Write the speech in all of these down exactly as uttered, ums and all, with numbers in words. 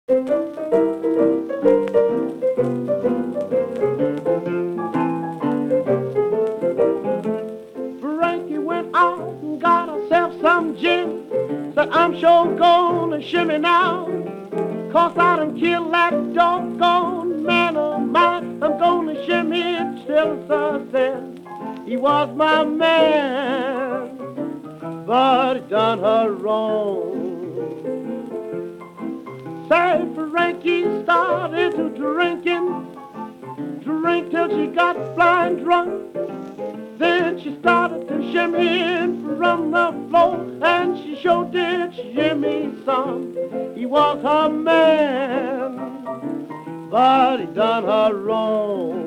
Frankie went out and got herself some gin. Said, I'm sure gonna shimmy now. Cause I done killed that doggone man of mine. I'm gonna shimmy till sunset. He was my man, but he done her wrong. Say Frankie started to drinking, drink till she got blind drunk. Then she started to shimmy in from the floor, and she sure did shimmy some. He was her man, but he done her wrong.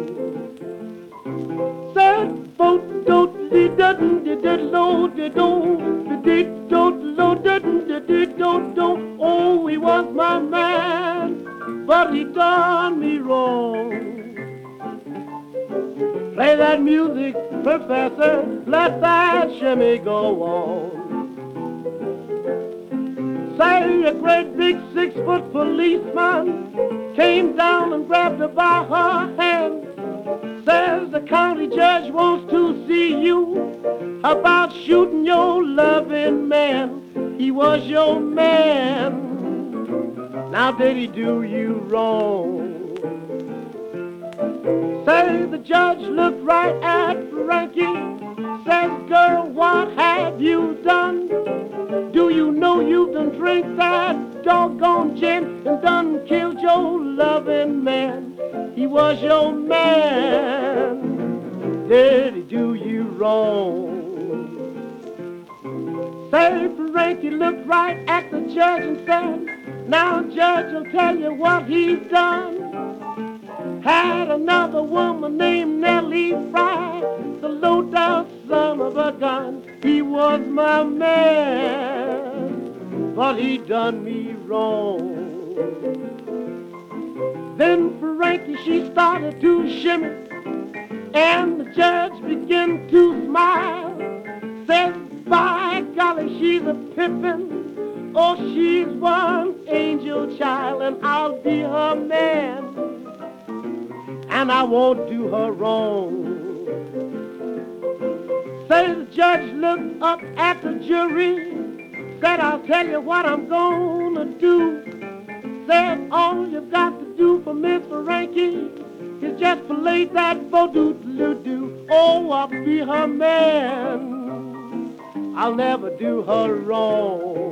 Said, boat, dote, dee, dudden, dee, did, lo, dee, do, dee, dote, lo, dudden, dee, dee, do, do. Oh, he was my man, but he done me wrong. Play that music, professor, let that shimmy go on. Say a great big six-foot policeman came down and grabbed her by her hand. Says the county judge wants to see you about shooting your loving man. He was your man. Now did he do you wrong? Say the judge looked right at Frankie, says, girl, what have you done? Do you know you done drink that doggone gin and done killed your loving man? He was your man. Did he do you wrong? Say Frankie looked right at the judge and said, now judge will tell you what he's done. Had another woman named Nellie Fry, the low-down son of a gun. He was my man, but he done me wrong. Then Frankie, she started to shimmy, and the judge began to smile. Said, by golly, she's a pippin'. Oh, she's one angel child, and I'll be her man. And I won't do her wrong. Say the judge looked up at the jury, said, I'll tell you what I'm gonna do. Said, all you've got to do for Miss Frankie is just play that bo-doo-doo-doo. Oh, I'll be her man. I'll never do her wrong.